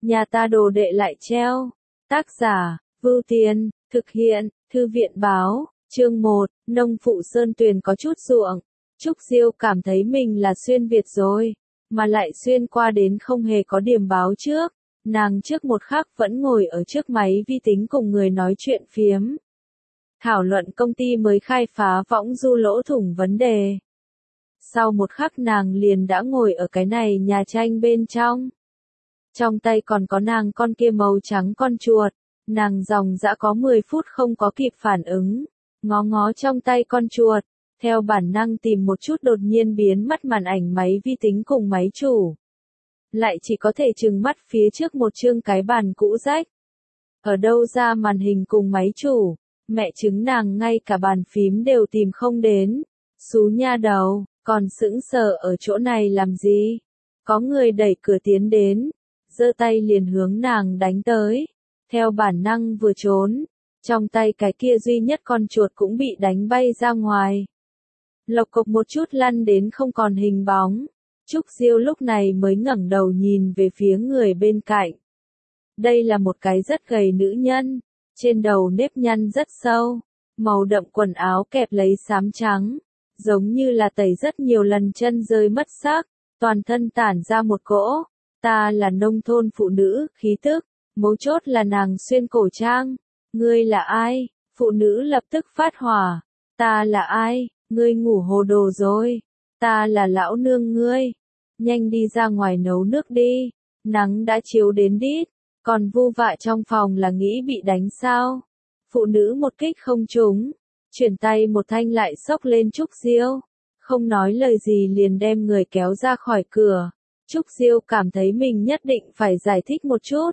nhà ta đồ đệ lại treo. Tác giả, Vưu Tiên, thực hiện, Thư viện báo, chương 1, nông phụ Sơn Tuyền có chút ruộng. Trúc Diêu cảm thấy mình là xuyên Việt rồi, mà lại xuyên qua đến không hề có điểm báo trước. Nàng trước một khắc vẫn ngồi ở trước máy vi tính cùng người nói chuyện phiếm. Thảo luận công ty mới khai phá võng du lỗ thủng vấn đề. Sau một khắc nàng liền đã ngồi ở cái này nhà tranh bên trong. Trong tay còn có nàng con kia màu trắng con chuột. Nàng dòng dã có 10 phút không có kịp phản ứng. Ngó ngó trong tay con chuột. Theo bản năng tìm một chút đột nhiên biến mất màn ảnh máy vi tính cùng máy chủ. Lại chỉ có thể trừng mắt phía trước một chương cái bàn cũ rách. Ở đâu ra màn hình cùng máy chủ, mẹ chứng nàng ngay cả bàn phím đều tìm không đến. Xú nha đầu, còn sững sờ ở chỗ này làm gì? Có người đẩy cửa tiến đến, giơ tay liền hướng nàng đánh tới. Theo bản năng vừa trốn, trong tay cái kia duy nhất con chuột cũng bị đánh bay ra ngoài. Lộc cộc một chút lăn đến không còn hình bóng. Trúc Diêu lúc này mới ngẩng đầu nhìn về phía người bên cạnh. Đây là một cái rất gầy nữ nhân, trên đầu nếp nhăn rất sâu, màu đậm quần áo kẹp lấy xám trắng, giống như là tẩy rất nhiều lần chân rơi mất sắc, toàn thân tản ra một cỗ. Ta là nông thôn phụ nữ, khí tức, mấu chốt là nàng xuyên cổ trang. Ngươi là ai? Phụ nữ lập tức phát hỏa. Ta là ai? Ngươi ngủ hồ đồ rồi. Ta là lão nương ngươi. Nhanh đi ra ngoài nấu nước đi. Nắng đã chiếu đến đít. Còn vu vạ trong phòng là nghĩ bị đánh sao? Phụ nữ một kích không trúng. Chuyển tay một thanh lại xốc lên Trúc Diêu. Không nói lời gì liền đem người kéo ra khỏi cửa. Trúc Diêu cảm thấy mình nhất định phải giải thích một chút.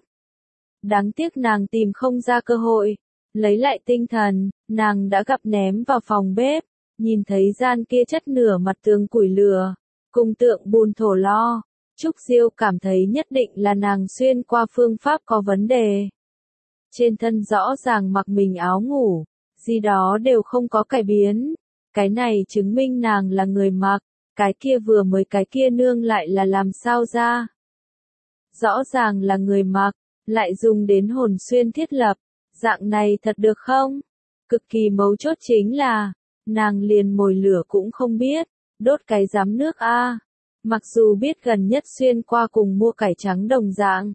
Đáng tiếc nàng tìm không ra cơ hội. Lấy lại tinh thần, nàng đã gặp ném vào phòng bếp. Nhìn thấy gian kia chất nửa mặt tường củi lửa, cùng tượng bùn thổ lo. Trúc Diêu cảm thấy nhất định là nàng xuyên qua phương pháp có vấn đề. Trên thân rõ ràng mặc mình áo ngủ, gì đó đều không có cải biến. Cái này chứng minh nàng là người mặc, cái kia vừa mới cái kia nương lại là làm sao ra. Rõ ràng là người mặc, lại dùng đến hồn xuyên thiết lập, dạng này thật được không? Cực kỳ mấu chốt chính là, nàng liền mồi lửa cũng không biết, đốt cái giám nước a. Mặc dù biết gần nhất xuyên qua cùng mua cải trắng đồng dạng.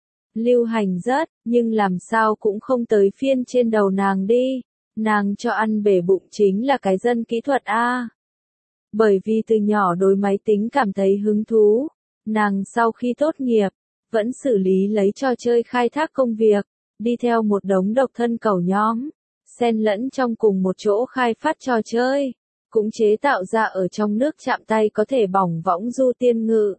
Lưu hành rất, nhưng làm sao cũng không tới phiên trên đầu nàng đi. Nàng cho ăn bể bụng chính là cái dân kỹ thuật a. Bởi vì từ nhỏ đối máy tính cảm thấy hứng thú, nàng sau khi tốt nghiệp, vẫn xử lý lấy trò chơi khai thác công việc, đi theo một đống độc thân cẩu nhóm, xen lẫn trong cùng một chỗ khai phát trò chơi, cũng chế tạo ra ở trong nước chạm tay có thể bỏng võng du tiên ngự.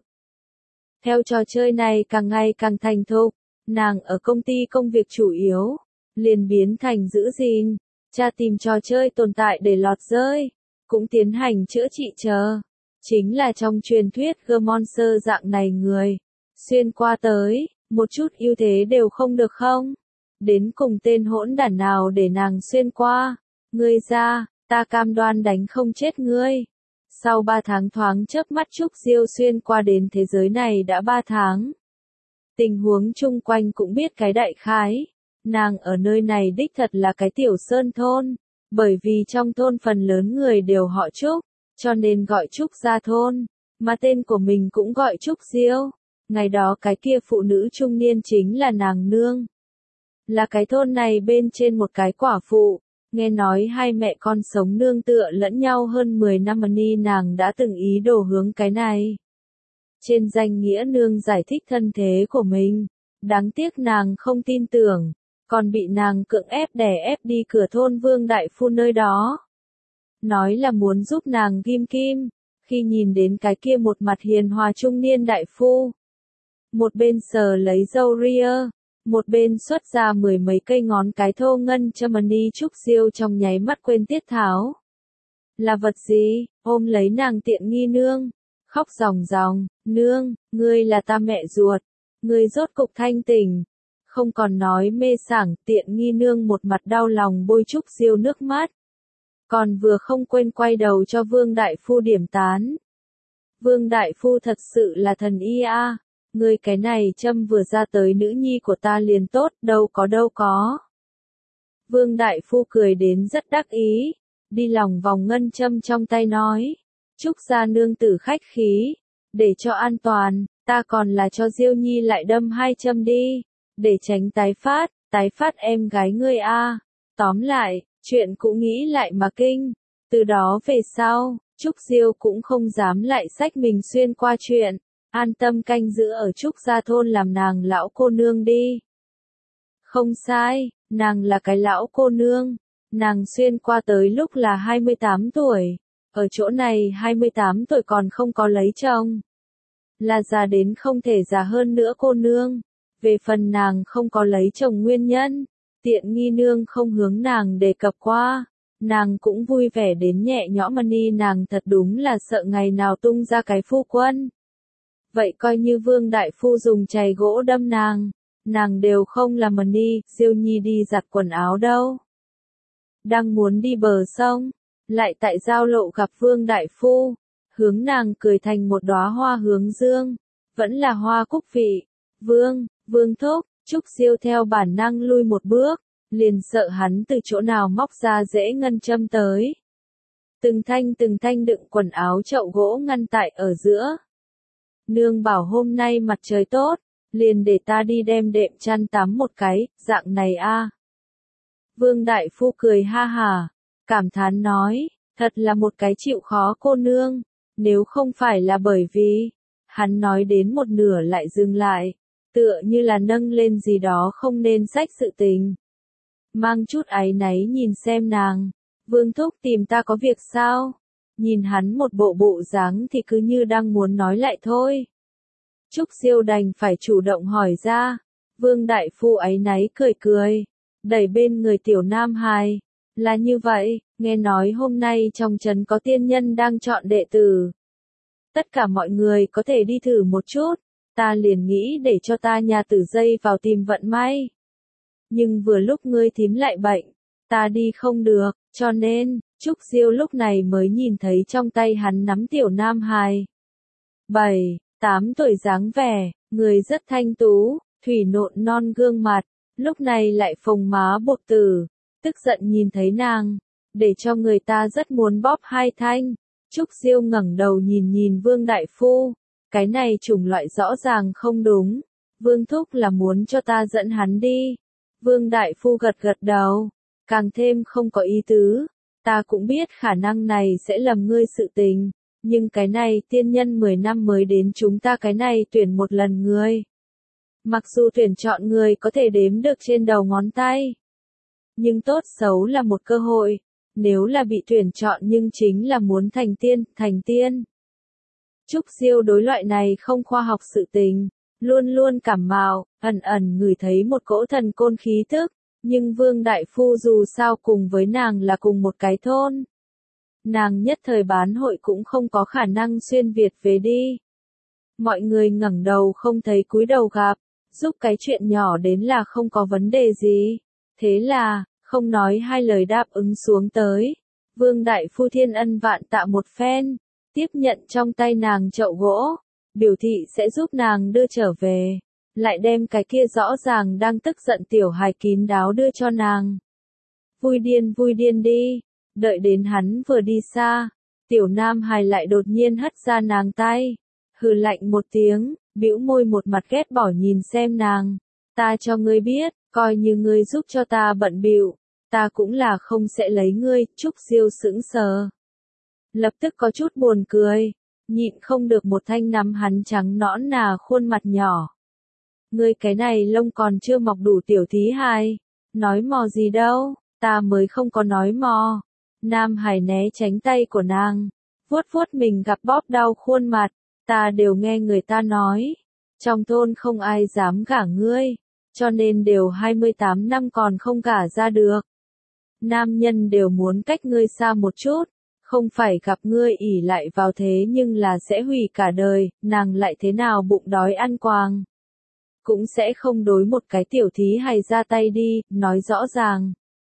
Theo trò chơi này càng ngày càng thành thục, nàng ở công ty công việc chủ yếu, liền biến thành giữ gìn, tra tìm trò chơi tồn tại để lọt rơi, cũng tiến hành chữa trị chờ. Chính là trong truyền thuyết G-Monster dạng này người, xuyên qua tới, một chút ưu thế đều không được không? Đến cùng tên hỗn đản nào để nàng xuyên qua? Ngươi ra, ta cam đoan đánh không chết ngươi. Sau 3 tháng thoáng chớp mắt Trúc Diêu xuyên qua đến thế giới này đã 3 tháng. Tình huống chung quanh cũng biết cái đại khái. Nàng ở nơi này đích thật là cái tiểu sơn thôn. Bởi vì trong thôn phần lớn người đều họ Trúc, cho nên gọi Trúc gia thôn. Mà tên của mình cũng gọi Trúc Diêu. Ngày đó cái kia phụ nữ trung niên chính là nàng nương. Là cái thôn này bên trên một cái quả phụ. Nghe nói hai mẹ con sống nương tựa lẫn nhau hơn 10 năm ni nàng đã từng ý đồ hướng cái này. Trên danh nghĩa nương giải thích thân thế của mình. Đáng tiếc nàng không tin tưởng. Còn bị nàng cưỡng ép đè ép đi cửa thôn Vương Đại Phu nơi đó. Nói là muốn giúp nàng ghim kim. Khi nhìn đến cái kia một mặt hiền hòa trung niên đại phu. Một bên sờ lấy râu ria. Một bên xuất ra 10 mấy cây ngón cái thô ngân châm ni Trúc Diêu trong nháy mắt quên tiết tháo. Là vật gì? Ôm lấy nàng tiện nghi nương. Khóc ròng ròng, nương, ngươi là ta mẹ ruột. Ngươi rốt cục thanh tỉnh. Không còn nói mê sảng, tiện nghi nương một mặt đau lòng bôi Trúc Diêu nước mắt. Còn vừa không quên quay đầu cho Vương Đại Phu điểm tán. Vương Đại Phu thật sự là thần y a. Ngươi cái này châm vừa ra tới nữ nhi của ta liền tốt, đâu có. Vương Đại Phu cười đến rất đắc ý, đi lòng vòng ngân châm trong tay nói. Trúc gia nương tử khách khí, để cho an toàn, ta còn là cho Diêu Nhi lại đâm 2 châm đi, để tránh tái phát em gái ngươi a. Tóm lại, chuyện cũng nghĩ lại mà kinh, từ đó về sau, Trúc Diêu cũng không dám lại xách mình xuyên qua chuyện, an tâm canh giữ ở Trúc gia thôn làm nàng lão cô nương đi. Không sai, nàng là cái lão cô nương, nàng xuyên qua tới lúc là 28 tuổi, ở chỗ này 28 tuổi còn không có lấy chồng. Là già đến không thể già hơn nữa cô nương. Về phần nàng không có lấy chồng nguyên nhân, tiện nghi nương không hướng nàng đề cập qua, nàng cũng vui vẻ đến nhẹ nhõm ni nàng thật đúng là sợ ngày nào tung ra cái phu quân. Vậy coi như Vương Đại Phu dùng chày gỗ đâm nàng đều không làm ni, Diêu Nhi đi giặt quần áo đâu. Đang muốn đi bờ sông, lại tại giao lộ gặp Vương Đại Phu, hướng nàng cười thành một đóa hoa hướng dương, vẫn là hoa cúc vị. Vương thúc, Trúc Diêu theo bản năng lui một bước, liền sợ hắn từ chỗ nào móc ra rễ ngân châm tới. Từng thanh đựng quần áo chậu gỗ ngăn tại ở giữa. Nương bảo hôm nay mặt trời tốt, liền để ta đi đem đệm chăn tắm một cái, dạng này a. Vương Đại Phu cười ha hà, cảm thán nói, thật là một cái chịu khó cô nương, nếu không phải là bởi vì, hắn nói đến một nửa lại dừng lại, tựa như là nâng lên gì đó không nên xách sự tình. Mang chút áy náy nhìn xem nàng, Vương thúc tìm ta có việc sao? Nhìn hắn một bộ dáng thì cứ như đang muốn nói lại thôi. Trúc Diêu đành phải chủ động hỏi ra, Vương Đại Phu áy náy cười, đẩy bên người tiểu nam hài. Là như vậy, nghe nói hôm nay trong trấn có tiên nhân đang chọn đệ tử. Tất cả mọi người có thể đi thử một chút, ta liền nghĩ để cho ta nhà tử dây vào tìm vận may. Nhưng vừa lúc ngươi thím lại bệnh, ta đi không được, cho nên, Trúc Diêu lúc này mới nhìn thấy trong tay hắn nắm tiểu nam hài. 7, 8 tuổi dáng vẻ, người rất thanh tú, thủy nộn non gương mặt, lúc này lại phồng má bột tử, tức giận nhìn thấy nàng, để cho người ta rất muốn bóp 2 thanh. Trúc Diêu ngẩng đầu nhìn Vương Đại Phu, cái này chủng loại rõ ràng không đúng, Vương thúc là muốn cho ta dẫn hắn đi. Vương Đại Phu gật đầu, càng thêm không có ý tứ, ta cũng biết khả năng này sẽ lầm ngươi sự tình, nhưng cái này tiên nhân 10 năm mới đến chúng ta cái này tuyển một lần người. Mặc dù tuyển chọn người có thể đếm được trên đầu ngón tay, nhưng tốt xấu là một cơ hội, nếu là bị tuyển chọn nhưng chính là muốn thành tiên. Trúc Diêu đối loại này không khoa học sự tình, luôn luôn cảm mạo, ẩn ngửi thấy một cỗ thần côn khí tức, nhưng Vương Đại Phu dù sao cùng với nàng là cùng một cái thôn. Nàng nhất thời bán hội cũng không có khả năng xuyên Việt về đi. Mọi người ngẩng đầu không thấy cúi đầu gặp, giúp cái chuyện nhỏ đến là không có vấn đề gì. Thế là, không nói hai lời đáp ứng xuống tới. Vương Đại Phu thiên ân vạn tạ một phen, tiếp nhận trong tay nàng chậu gỗ, biểu thị sẽ giúp nàng đưa trở về, lại đem cái kia rõ ràng đang tức giận tiểu hài kín đáo đưa cho nàng. Vui điên đi, đợi đến hắn vừa đi xa, tiểu nam hài lại đột nhiên hất ra nàng tay, hừ lạnh một tiếng, bĩu môi một mặt ghét bỏ nhìn xem nàng, ta cho ngươi biết, coi như ngươi giúp cho ta bận bịu, ta cũng là không sẽ lấy ngươi. Trúc Diêu sững sờ, lập tức có chút buồn cười, nhịn không được một thanh nắm hắn trắng nõn nà khuôn mặt nhỏ. Ngươi cái này lông còn chưa mọc đủ tiểu thí hài, nói mò gì đâu, ta mới không có nói mò. Nam Hải né tránh tay của nàng, vuốt mình gặp bóp đau khuôn mặt, ta đều nghe người ta nói, trong thôn không ai dám gả ngươi, cho nên đều 28 năm còn không gả ra được. Nam nhân đều muốn cách ngươi xa một chút, không phải gặp ngươi ỷ lại vào thế nhưng là sẽ hủy cả đời, nàng lại thế nào bụng đói ăn quàng. Cũng sẽ không đối một cái tiểu thí hài ra tay đi, nói rõ ràng.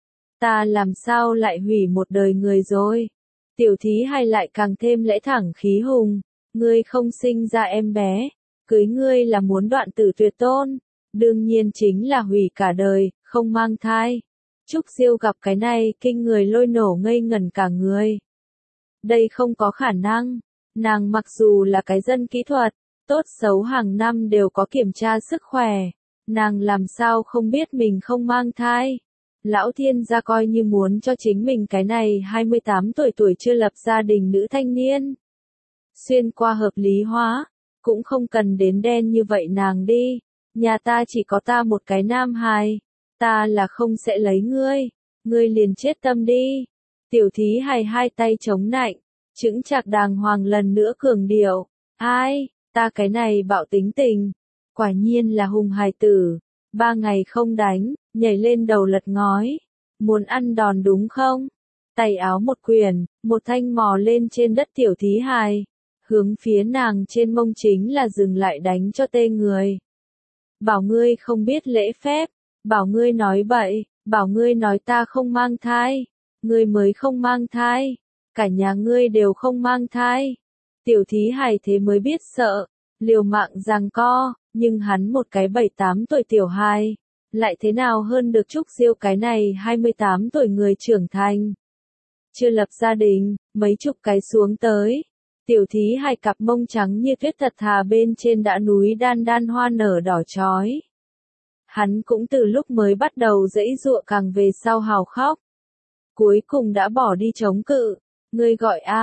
Ta làm sao lại hủy một đời người rồi. Tiểu thí hài lại càng thêm lẽ thẳng khí hùng, ngươi không sinh ra em bé, Cưới ngươi là muốn đoạn tử tuyệt tôn, đương nhiên chính là hủy cả đời, không mang thai. Trúc Diêu gặp cái này kinh người lôi nổ ngây ngẩn cả người. Đây không có khả năng, nàng mặc dù là cái dân kỹ thuật, tốt xấu hàng năm đều có kiểm tra sức khỏe, nàng làm sao không biết mình không mang thai. Lão thiên gia coi như muốn cho chính mình cái này 28 tuổi chưa lập gia đình nữ thanh niên. Xuyên qua hợp lý hóa, cũng không cần đến đen như vậy nàng đi, nhà ta chỉ có ta một cái nam hài, ta là không sẽ lấy ngươi liền chết tâm đi. Tiểu thí hài hai tay chống nạnh, chững chạc đàng hoàng lần nữa cường điệu, ai, ta cái này bạo tính tình, quả nhiên là hùng hài tử, 3 ngày không đánh, nhảy lên đầu lật ngói, muốn ăn đòn đúng không? Tay áo một quyền, một thanh mò lên trên đất tiểu thí hài, hướng phía nàng trên mông chính là dừng lại đánh cho tê người. Bảo ngươi không biết lễ phép, bảo ngươi nói bậy, bảo ngươi nói ta không mang thai, ngươi mới không mang thai, cả nhà ngươi đều không mang thai. Tiểu thí hài thế mới biết sợ, liều mạng giằng co, nhưng hắn một cái 7-8 tuổi tiểu hài, lại thế nào hơn được Trúc Diêu cái này 28 tuổi người trưởng thành. Chưa lập gia đình, mấy chục cái xuống tới. Tiểu thí hài cặp mông trắng như tuyết thật thà bên trên đã núi đan đan hoa nở đỏ chói. Hắn cũng từ lúc mới bắt đầu giãy giụa càng về sau hào khóc. Cuối cùng đã bỏ đi chống cự. Ngươi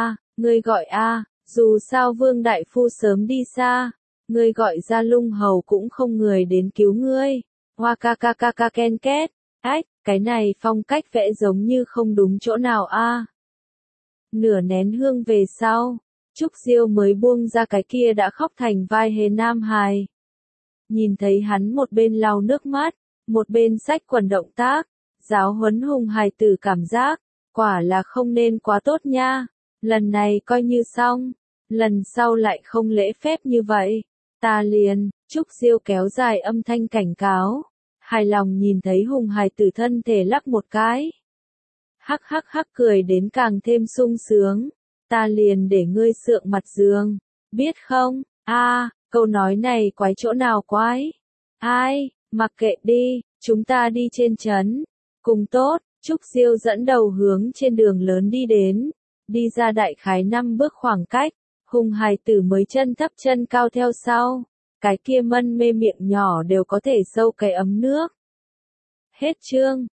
gọi a, dù sao Vương Đại Phu sớm đi xa. Ngươi gọi ra Lung Hầu cũng không người đến cứu ngươi. Hoa ca ca ca ca ken két. Ách, cái này phong cách vẽ giống như không đúng chỗ nào a. Nửa nén hương về sau, Trúc Diêu mới buông ra cái kia đã khóc thành vai hề nam hài. Nhìn thấy hắn một bên lau nước mắt, một bên xách quần động tác, giáo huấn hùng hài tử cảm giác, quả là không nên quá tốt nha. Lần này coi như xong, lần sau lại không lễ phép như vậy. Ta liền, Trúc Diêu kéo dài âm thanh cảnh cáo, hài lòng nhìn thấy hùng hài tử thân thể lắc một cái. Hắc hắc hắc cười đến càng thêm sung sướng, ta liền để ngươi sượng mặt giường, biết không? A, câu nói này quái chỗ nào quái? Ai, mặc kệ đi, chúng ta đi trên trấn. Cùng tốt, Trúc Diêu dẫn đầu hướng trên đường lớn đi đến, đi ra đại khái 5 bước khoảng cách, hùng hài tử mới chân thấp chân cao theo sau, cái kia mân mê miệng nhỏ đều có thể sâu cái ấm nước. Hết chương.